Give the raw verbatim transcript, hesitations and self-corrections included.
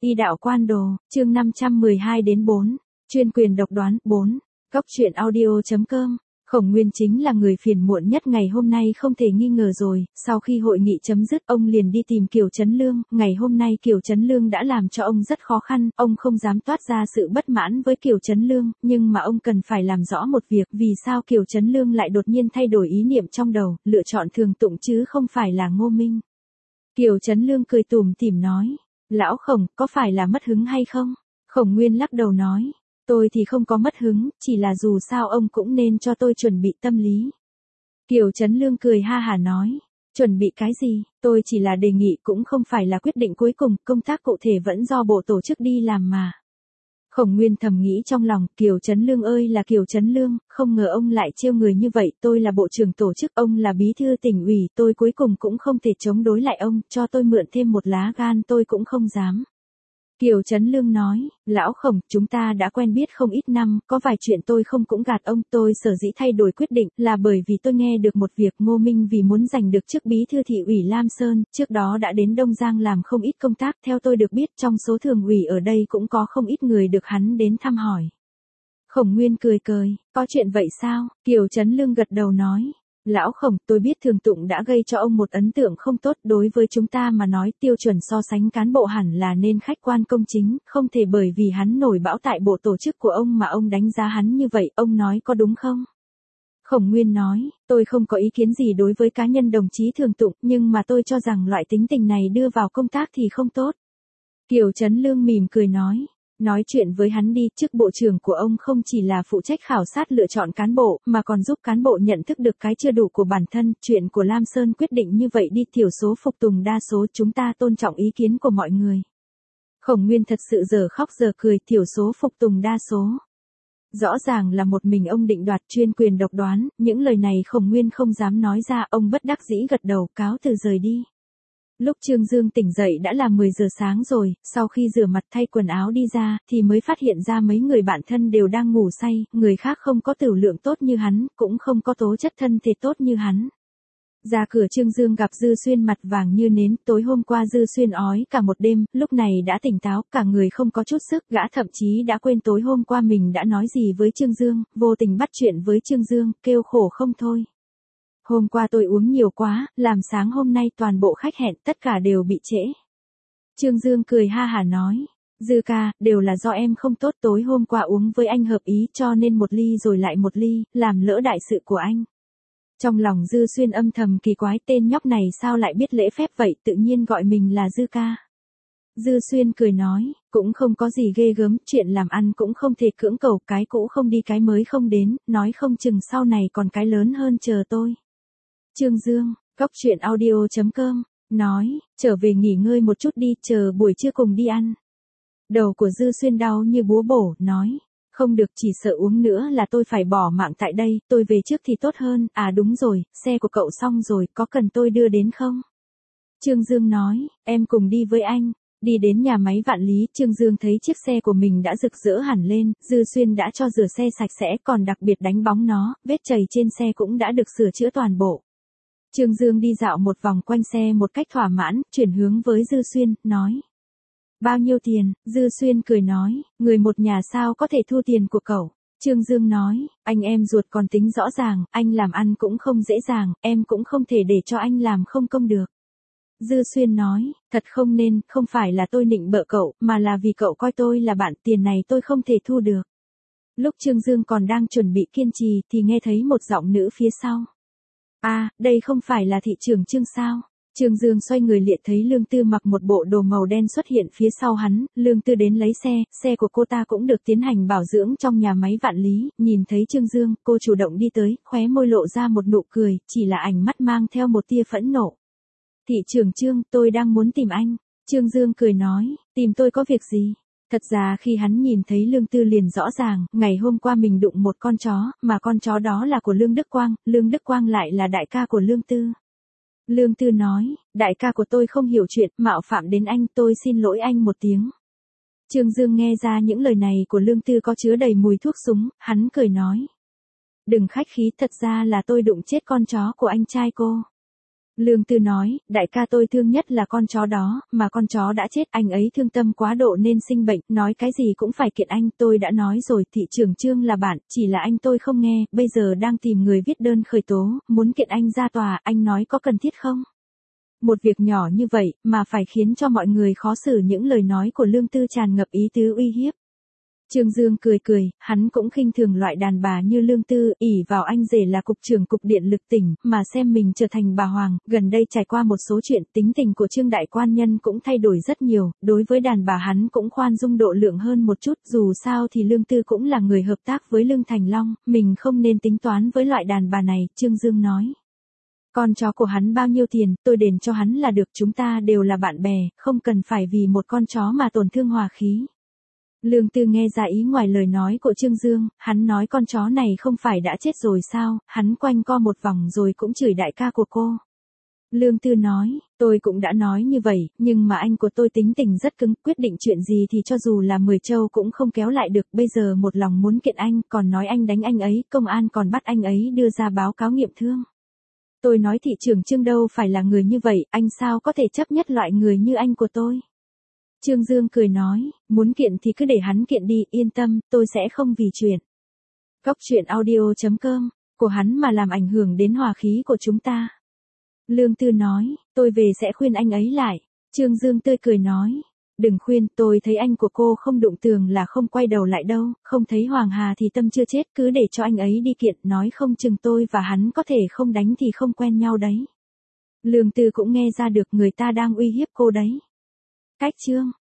Y đạo quan đồ, chương năm trăm mười hai đến bốn. Chuyên quyền độc đoán, bốn. Góc truyện audio chấm com. Khổng Nguyên chính là người phiền muộn nhất ngày hôm nay không thể nghi ngờ rồi, sau khi hội nghị chấm dứt ông liền đi tìm Kiều Chấn Lương, ngày hôm nay Kiều Chấn Lương đã làm cho ông rất khó khăn, ông không dám toát ra sự bất mãn với Kiều Chấn Lương, nhưng mà ông cần phải làm rõ một việc, vì sao Kiều Chấn Lương lại đột nhiên thay đổi ý niệm trong đầu, lựa chọn Thường Tụng chứ không phải là Ngô Minh. Kiều Chấn Lương cười tủm tỉm nói, lão Khổng, có phải là mất hứng hay không? Khổng Nguyên lắc đầu nói, tôi thì không có mất hứng, chỉ là dù sao ông cũng nên cho tôi chuẩn bị tâm lý. Kiều Chấn Lương cười ha hả nói, chuẩn bị cái gì, tôi chỉ là đề nghị cũng không phải là quyết định cuối cùng, công tác cụ thể vẫn do bộ tổ chức đi làm mà. Khổng Nguyên thầm nghĩ trong lòng, Kiều Chấn Lương ơi là Kiều Chấn Lương, không ngờ ông lại trêu người như vậy, tôi là bộ trưởng tổ chức, ông là bí thư tỉnh ủy, tôi cuối cùng cũng không thể chống đối lại ông, cho tôi mượn thêm một lá gan tôi cũng không dám. Kiều Chấn Lương nói, lão Khổng, chúng ta đã quen biết không ít năm, có vài chuyện tôi không cũng gạt ông, tôi sở dĩ thay đổi quyết định là bởi vì tôi nghe được một việc Ngô Minh vì muốn giành được chức bí thư thị ủy Lam Sơn, trước đó đã đến Đông Giang làm không ít công tác, theo tôi được biết trong số thường ủy ở đây cũng có không ít người được hắn đến thăm hỏi. Khổng Nguyên cười cười, có chuyện vậy sao? Kiều Chấn Lương gật đầu nói. Lão Khổng, tôi biết Thường Tụng đã gây cho ông một ấn tượng không tốt, đối với chúng ta mà nói tiêu chuẩn so sánh cán bộ hẳn là nên khách quan công chính, không thể bởi vì hắn nổi bão tại bộ tổ chức của ông mà ông đánh giá hắn như vậy, ông nói có đúng không? Khổng Nguyên nói, tôi không có ý kiến gì đối với cá nhân đồng chí Thường Tụng, nhưng mà tôi cho rằng loại tính tình này đưa vào công tác thì không tốt. Kiều Chấn Lương mỉm cười nói. Nói chuyện với hắn đi, chức bộ trưởng của ông không chỉ là phụ trách khảo sát lựa chọn cán bộ, mà còn giúp cán bộ nhận thức được cái chưa đủ của bản thân, chuyện của Lam Sơn quyết định như vậy đi, thiểu số phục tùng đa số, chúng ta tôn trọng ý kiến của mọi người. Khổng Nguyên thật sự giờ khóc giờ cười, thiểu số phục tùng đa số. Rõ ràng là một mình ông định đoạt chuyên quyền độc đoán, những lời này Khổng Nguyên không dám nói ra, ông bất đắc dĩ gật đầu, cáo từ rời đi. Lúc Trương Dương tỉnh dậy đã là mười giờ sáng rồi, sau khi rửa mặt thay quần áo đi ra, thì mới phát hiện ra mấy người bạn thân đều đang ngủ say, người khác không có tửu lượng tốt như hắn, cũng không có tố chất thân thể tốt như hắn. Ra cửa Trương Dương gặp Dư Xuyên mặt vàng như nến, tối hôm qua Dư Xuyên ói cả một đêm, lúc này đã tỉnh táo, cả người không có chút sức, gã thậm chí đã quên tối hôm qua mình đã nói gì với Trương Dương, vô tình bắt chuyện với Trương Dương, kêu khổ không thôi. Hôm qua tôi uống nhiều quá, làm sáng hôm nay toàn bộ khách hẹn tất cả đều bị trễ. Trương Dương cười ha hả nói, Dư ca, đều là do em không tốt, tối hôm qua uống với anh hợp ý cho nên một ly rồi lại một ly, làm lỡ đại sự của anh. Trong lòng Dư Xuyên âm thầm kỳ quái, tên nhóc này sao lại biết lễ phép vậy, tự nhiên gọi mình là Dư ca. Dư Xuyên cười nói, cũng không có gì ghê gớm, chuyện làm ăn cũng không thể cưỡng cầu, cái cũ không đi cái mới không đến, nói không chừng sau này còn cái lớn hơn chờ tôi. Trương Dương, góc truyện audio chấm com, nói, trở về nghỉ ngơi một chút đi, chờ buổi trưa cùng đi ăn. Đầu của Dư Xuyên đau như búa bổ, nói, không được, chỉ sợ uống nữa là tôi phải bỏ mạng tại đây, tôi về trước thì tốt hơn, à đúng rồi, xe của cậu xong rồi, có cần tôi đưa đến không? Trương Dương nói, em cùng đi với anh. Đi đến nhà máy Vạn Lý, Trương Dương thấy chiếc xe của mình đã rực rỡ hẳn lên, Dư Xuyên đã cho rửa xe sạch sẽ, còn đặc biệt đánh bóng nó, vết chày trên xe cũng đã được sửa chữa toàn bộ. Trương Dương đi dạo một vòng quanh xe một cách thỏa mãn, chuyển hướng với Dư Xuyên, nói. Bao nhiêu tiền? Dư Xuyên cười nói, người một nhà sao có thể thua tiền của cậu? Trương Dương nói, anh em ruột còn tính rõ ràng, anh làm ăn cũng không dễ dàng, em cũng không thể để cho anh làm không công được. Dư Xuyên nói, thật không nên, không phải là tôi nịnh bợ cậu, mà là vì cậu coi tôi là bạn, tiền này tôi không thể thu được. Lúc Trương Dương còn đang chuẩn bị kiên trì thì nghe thấy một giọng nữ phía sau. À, đây không phải là thị trưởng Trương sao? Trương Dương xoay người liếc thấy Lương Tư mặc một bộ đồ màu đen xuất hiện phía sau hắn, Lương Tư đến lấy xe, xe của cô ta cũng được tiến hành bảo dưỡng trong nhà máy Vạn Lý, nhìn thấy Trương Dương, cô chủ động đi tới, khóe môi lộ ra một nụ cười, chỉ là ánh mắt mang theo một tia phẫn nộ. Thị trưởng Trương, tôi đang muốn tìm anh. Trương Dương cười nói, tìm tôi có việc gì? Thật ra khi hắn nhìn thấy Lương Tư liền rõ ràng, ngày hôm qua mình đụng một con chó, mà con chó đó là của Lương Đức Quang, Lương Đức Quang lại là đại ca của Lương Tư. Lương Tư nói, đại ca của tôi không hiểu chuyện, mạo phạm đến anh, tôi xin lỗi anh một tiếng. Trương Dương nghe ra những lời này của Lương Tư có chứa đầy mùi thuốc súng, hắn cười nói. Đừng khách khí, thật ra là tôi đụng chết con chó của anh trai cô. Lương Tư nói, đại ca tôi thương nhất là con chó đó, mà con chó đã chết, anh ấy thương tâm quá độ nên sinh bệnh, nói cái gì cũng phải kiện anh, tôi đã nói rồi, thị trưởng Trương là bạn, chỉ là anh tôi không nghe, bây giờ đang tìm người viết đơn khởi tố, muốn kiện anh ra tòa, anh nói có cần thiết không? Một việc nhỏ như vậy, mà phải khiến cho mọi người khó xử, những lời nói của Lương Tư tràn ngập ý tứ uy hiếp. Trương Dương cười cười, hắn cũng khinh thường loại đàn bà như Lương Tư, ỷ vào anh rể là cục trưởng cục điện lực tỉnh, mà xem mình trở thành bà hoàng, gần đây trải qua một số chuyện, tính tình của Trương đại quan nhân cũng thay đổi rất nhiều, đối với đàn bà hắn cũng khoan dung độ lượng hơn một chút, dù sao thì Lương Tư cũng là người hợp tác với Lương Thành Long, mình không nên tính toán với loại đàn bà này, Trương Dương nói. Con chó của hắn bao nhiêu tiền, tôi đền cho hắn là được, chúng ta đều là bạn bè, không cần phải vì một con chó mà tổn thương hòa khí. Lương Tư nghe ra ý ngoài lời nói của Trương Dương, hắn nói con chó này không phải đã chết rồi sao, hắn quanh co một vòng rồi cũng chửi đại ca của cô. Lương Tư nói, tôi cũng đã nói như vậy, nhưng mà anh của tôi tính tình rất cứng, quyết định chuyện gì thì cho dù là mười châu cũng không kéo lại được, bây giờ một lòng muốn kiện anh, còn nói anh đánh anh ấy, công an còn bắt anh ấy đưa ra báo cáo nghiệm thương. Tôi nói thị trưởng Trương đâu phải là người như vậy, anh sao có thể chấp nhất loại người như anh của tôi. Trương Dương cười nói, muốn kiện thì cứ để hắn kiện đi, yên tâm, tôi sẽ không vì chuyện Góc truyện audio chấm com của hắn mà làm ảnh hưởng đến hòa khí của chúng ta. Lương Tư nói, tôi về sẽ khuyên anh ấy lại. Trương Dương tươi cười nói, đừng khuyên, tôi thấy anh của cô không đụng tường là không quay đầu lại đâu, không thấy Hoàng Hà thì tâm chưa chết, cứ để cho anh ấy đi kiện, nói không chừng tôi và hắn có thể không đánh thì không quen nhau đấy. Lương Tư cũng nghe ra được người ta đang uy hiếp cô đấy. Cách chương